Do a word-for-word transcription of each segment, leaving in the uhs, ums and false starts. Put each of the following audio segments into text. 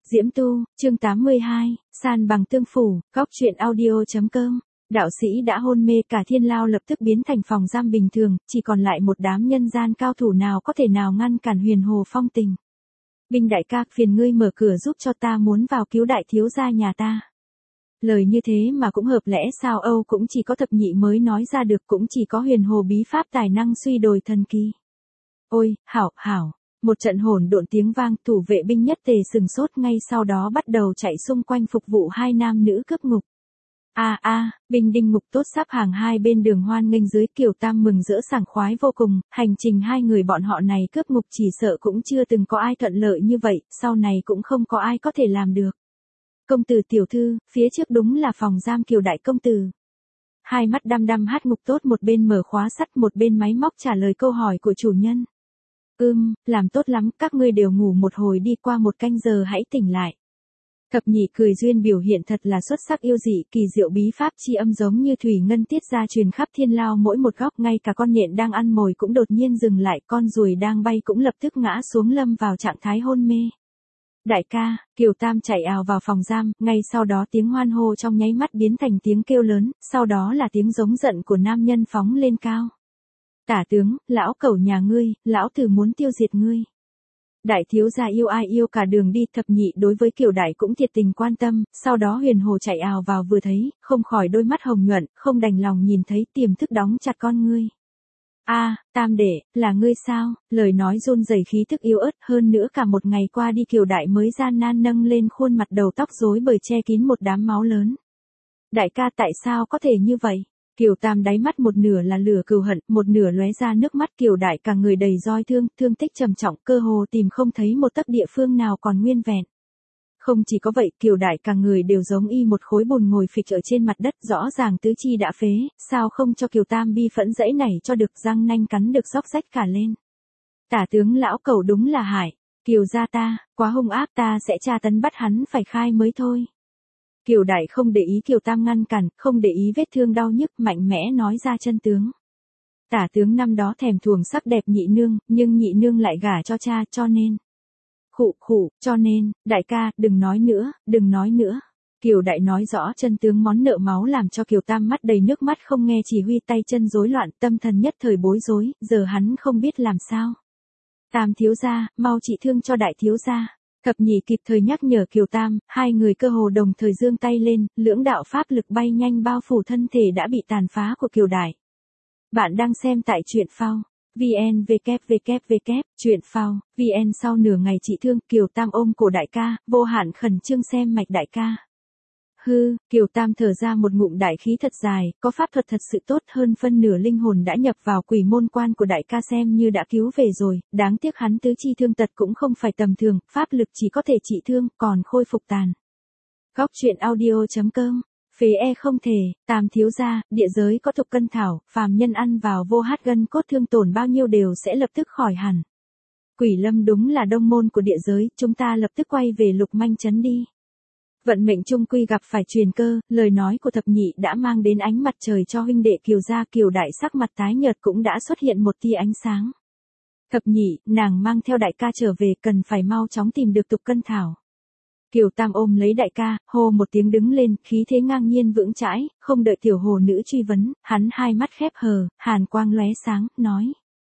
Diễm Tu, chương tám mươi hai, san bằng tương phủ, góc truyện audio.com. Đạo sĩ đã hôn mê, cả thiên lao lập tức biến thành phòng giam bình thường, chỉ còn lại một đám nhân gian cao thủ nào có thể nào ngăn cản Huyền Hồ phong tình. Binh đại ca, phiền ngươi mở cửa giúp cho ta, muốn vào cứu đại thiếu gia nhà ta. Lời như thế mà cũng hợp lẽ sao? Âu cũng chỉ có thập nhị mới nói ra được, cũng chỉ có Huyền Hồ bí pháp tài năng suy đồi thần kỳ. Ôi, hảo, hảo. Một trận hỗn độn tiếng vang, thủ vệ binh nhất tề sừng sốt, ngay sau đó bắt đầu chạy xung quanh phục vụ hai nam nữ cướp ngục. A a, binh đinh ngục tốt sắp hàng hai bên đường hoan nghênh dưới, Kiều Tam mừng rỡ sảng khoái vô cùng, hành trình hai người bọn họ này cướp ngục chỉ sợ cũng chưa từng có ai thuận lợi như vậy, sau này cũng không có ai có thể làm được. Công tử tiểu thư, phía trước đúng là phòng giam Kiều đại công tử. Hai mắt đăm đăm hát ngục tốt một bên mở khóa sắt, một bên máy móc trả lời câu hỏi của chủ nhân. Ưm, làm tốt lắm, các ngươi đều ngủ một hồi đi, qua một canh giờ hãy tỉnh lại. Thập nhị cười duyên biểu hiện thật là xuất sắc, yêu dị, kỳ diệu bí pháp chi âm giống như thủy ngân tiết ra truyền khắp thiên lao mỗi một góc, ngay cả con nhện đang ăn mồi cũng đột nhiên dừng lại, con ruồi đang bay cũng lập tức ngã xuống lâm vào trạng thái hôn mê. Đại ca, Kiều Tam chạy ào vào phòng giam, ngay sau đó tiếng hoan hô trong nháy mắt biến thành tiếng kêu lớn, sau đó là tiếng giống giận của nam nhân phóng lên cao. Tả tướng, lão cẩu nhà ngươi, lão tử muốn tiêu diệt ngươi. Đại thiếu gia yêu ai yêu cả đường đi. Thập nhị đối với Kiều đại cũng thiệt tình quan tâm, sau đó Huyền Hồ chạy ào vào vừa thấy, không khỏi đôi mắt hồng nhuận, không đành lòng nhìn thấy, tiềm thức đóng chặt con ngươi. A, Tam đệ, là ngươi sao? Lời nói run rẩy, khí thức yếu ớt, hơn nữa cả một ngày qua đi Kiều đại mới gian nan nâng lên khuôn mặt, đầu tóc rối bời che kín một đám máu lớn. Đại ca, tại sao có thể như vậy? Kiều Tam đáy mắt một nửa là lửa cừu hận, một nửa lóe ra nước mắt. Kiều đại cả người đầy roi thương, thương tích trầm trọng, cơ hồ tìm không thấy một tấc địa phương nào còn nguyên vẹn. Không chỉ có vậy, Kiều đại cả người đều giống y một khối bùn ngồi phịch ở trên mặt đất, rõ ràng tứ chi đã phế, sao không cho Kiều Tam bi phẫn dãy nảy cho được, răng nanh cắn được xóc rách cả lên. Tả tướng lão cẩu đúng là hại, Kiều gia ta, quá hung ác, ta sẽ tra tấn bắt hắn phải khai mới thôi. Kiều đại không để ý Kiều Tam ngăn cản, không để ý vết thương đau nhức, mạnh mẽ nói ra chân tướng. Tả tướng năm đó thèm thuồng sắc đẹp nhị nương, nhưng nhị nương lại gả cho cha, cho nên. Khụ khụ, cho nên, đại ca, đừng nói nữa, đừng nói nữa. Kiều đại nói rõ chân tướng món nợ máu làm cho Kiều Tam mắt đầy nước mắt, không nghe chỉ huy, tay chân rối loạn, tâm thần nhất thời bối rối, giờ hắn không biết làm sao. Tam thiếu gia, mau trị thương cho đại thiếu gia. Thập nhị kịp thời nhắc nhở Kiều Tam, hai người cơ hồ đồng thời giương tay lên, lưỡng đạo pháp lực bay nhanh bao phủ thân thể đã bị tàn phá của Kiều đại. Bạn đang xem tại truyện phao. vn vê vê vê truyện phao vn. Sau nửa ngày trị thương, Kiều Tam ôm cổ đại ca, vô hạn khẩn trương xem mạch đại ca. Hư, Kiều Tam thở ra một ngụm đại khí thật dài, có pháp thuật thật sự tốt, hơn phân nửa linh hồn đã nhập vào quỷ môn quan của đại ca, xem như đã cứu về rồi, đáng tiếc hắn tứ chi thương tật cũng không phải tầm thường, pháp lực chỉ có thể trị thương, còn khôi phục tàn. Góc truyện audio.com. Phế e không thể, Tam thiếu gia, địa giới có tục cân thảo, phàm nhân ăn vào vô hát gân cốt, thương tổn bao nhiêu đều sẽ lập tức khỏi hẳn. Quỷ lâm đúng là đông môn của địa giới, chúng ta lập tức quay về Lục Manh trấn đi. Vận mệnh chung quy gặp phải truyền cơ, lời nói của thập nhị đã mang đến ánh mặt trời cho huynh đệ Kiều gia. Kiều đại sắc mặt tái nhợt cũng đã xuất hiện một tia ánh sáng. Thập nhị, nàng mang theo đại ca trở về, cần phải mau chóng tìm được tục cân thảo. Kiều Tam ôm lấy đại ca, hô một tiếng đứng lên, khí thế ngang nhiên vững chãi, không đợi tiểu hồ nữ truy vấn, hắn hai mắt khép hờ, hàn quang lóe sáng, nói.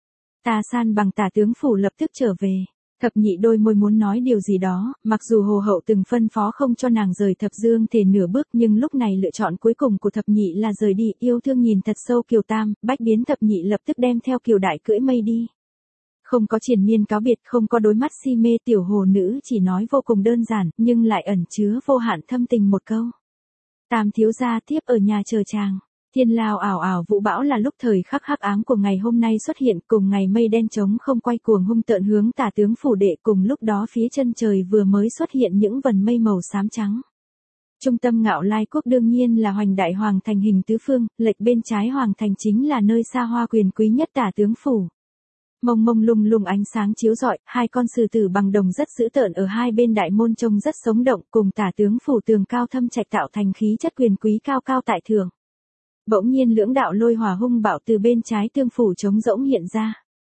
Ta san bằng tả tướng phủ lập tức trở về. Thập nhị đôi môi muốn nói điều gì đó, mặc dù hồ hậu từng phân phó không cho nàng rời thập dương thể nửa bước, nhưng lúc này lựa chọn cuối cùng của thập nhị là rời đi, yêu thương nhìn thật sâu Kiều Tam, bách biến thập nhị lập tức đem theo Kiều đại cưỡi mây đi. Không có triền miên cáo biệt, không có đối mắt si mê, tiểu hồ nữ chỉ nói vô cùng đơn giản, nhưng lại ẩn chứa vô hạn thâm tình một câu. Tam thiếu gia tiếp ở nhà chờ chàng. Thiên lao ảo ảo vũ bão là lúc thời khắc hắc ám của ngày hôm nay xuất hiện, cùng ngày mây đen trống không quay cuồng hung tợn hướng tả tướng phủ đệ, cùng lúc đó phía chân trời vừa mới xuất hiện những vần mây màu xám trắng. Trung tâm Ngạo Lai quốc đương nhiên là Hoành Đại Hoàng thành hình tứ phương, lệch bên trái Hoàng thành chính là nơi xa hoa quyền quý nhất tả tướng phủ. Mông mông lung lung ánh sáng chiếu rọi, hai con sư tử bằng đồng rất dữ tợn ở hai bên đại môn trông rất sống động, cùng tả tướng phủ tường cao thâm trạch tạo thành khí chất quyền quý cao cao tại thượng. Bỗng nhiên lưỡng đạo lôi hỏa hung bạo từ bên trái tương phủ trống rỗng hiện ra.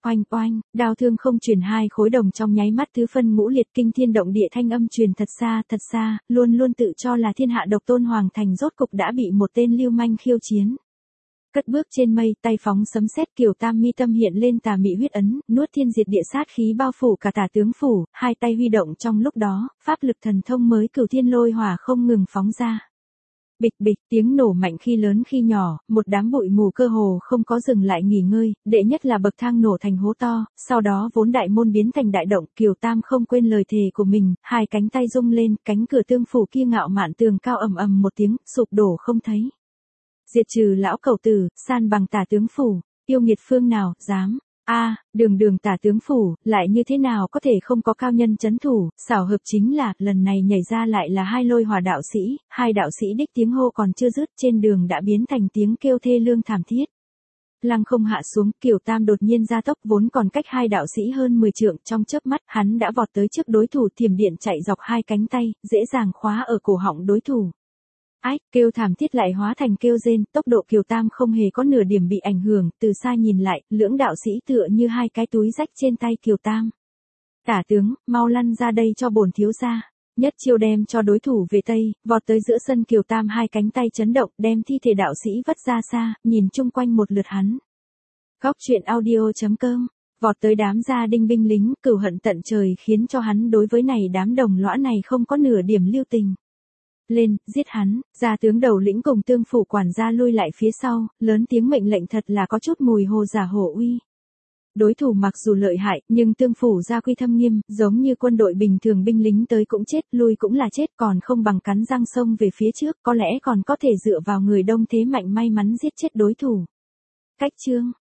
oanh oanh, đao thương không truyền hai khối đồng trong nháy mắt tứ phân ngũ liệt, kinh thiên động địa thanh âm truyền thật xa thật xa, luôn luôn tự cho là thiên hạ độc tôn hoàng thành rốt cục đã bị một tên lưu manh khiêu chiến. Cất bước trên mây, tay phóng sấm sét, Kiều Tam mi tâm hiện lên tà mị huyết ấn, nuốt thiên diệt địa sát khí bao phủ cả tả tướng phủ, hai tay huy động trong lúc đó, pháp lực thần thông mới cửu thiên lôi hỏa không ngừng phóng ra. Bịch bịch, tiếng nổ mạnh khi lớn khi nhỏ, một đám bụi mù cơ hồ không có dừng lại nghỉ ngơi, đệ nhất là bậc thang nổ thành hố to, sau đó vốn đại môn biến thành đại động, Kiều Tam không quên lời thề của mình, hai cánh tay rung lên, cánh cửa tương phủ kia ngạo mạn tường cao ầm ầm một tiếng, sụp đổ không thấy. Diệt trừ lão cầu tử, san bằng tả tướng phủ, yêu nghiệt phương nào, dám. A, à, đường đường tả tướng phủ, lại như thế nào có thể không có cao nhân chấn thủ, xảo hợp chính là, lần này nhảy ra lại là hai lôi hỏa đạo sĩ, hai đạo sĩ đích tiếng hô còn chưa dứt, trên đường đã biến thành tiếng kêu thê lương thảm thiết. Lăng không hạ xuống, Kiều Tam đột nhiên gia tốc, vốn còn cách hai đạo sĩ hơn mười trượng, trong chớp mắt, hắn đã vọt tới trước đối thủ, thiểm điện chạy dọc hai cánh tay, dễ dàng khóa ở cổ họng đối thủ. Ái, kêu thảm thiết lại hóa thành kêu rên, tốc độ Kiều Tam không hề có nửa điểm bị ảnh hưởng, từ xa nhìn lại, lưỡng đạo sĩ tựa như hai cái túi rách trên tay Kiều Tam. Tả tướng, mau lăn ra đây cho bổn thiếu gia. Nhất chiêu đem cho đối thủ về Tây, vọt tới giữa sân, Kiều Tam hai cánh tay chấn động, đem thi thể đạo sĩ vất ra xa, nhìn chung quanh một lượt hắn. Góc truyện audio chấm com, vọt tới đám gia đinh binh lính, cừu hận tận trời khiến cho hắn đối với này đám đồng lõa này không có nửa điểm lưu tình. Lên, giết hắn, gia tướng đầu lĩnh cùng tương phủ quản gia lui lại phía sau, lớn tiếng mệnh lệnh thật là có chút mùi hồ giả hổ uy. Đối thủ mặc dù lợi hại, nhưng tương phủ gia quy thâm nghiêm, giống như quân đội bình thường, binh lính tới cũng chết, lui cũng là chết, còn không bằng cắn răng xông về phía trước, có lẽ còn có thể dựa vào người đông thế mạnh may mắn giết chết đối thủ. Cách chương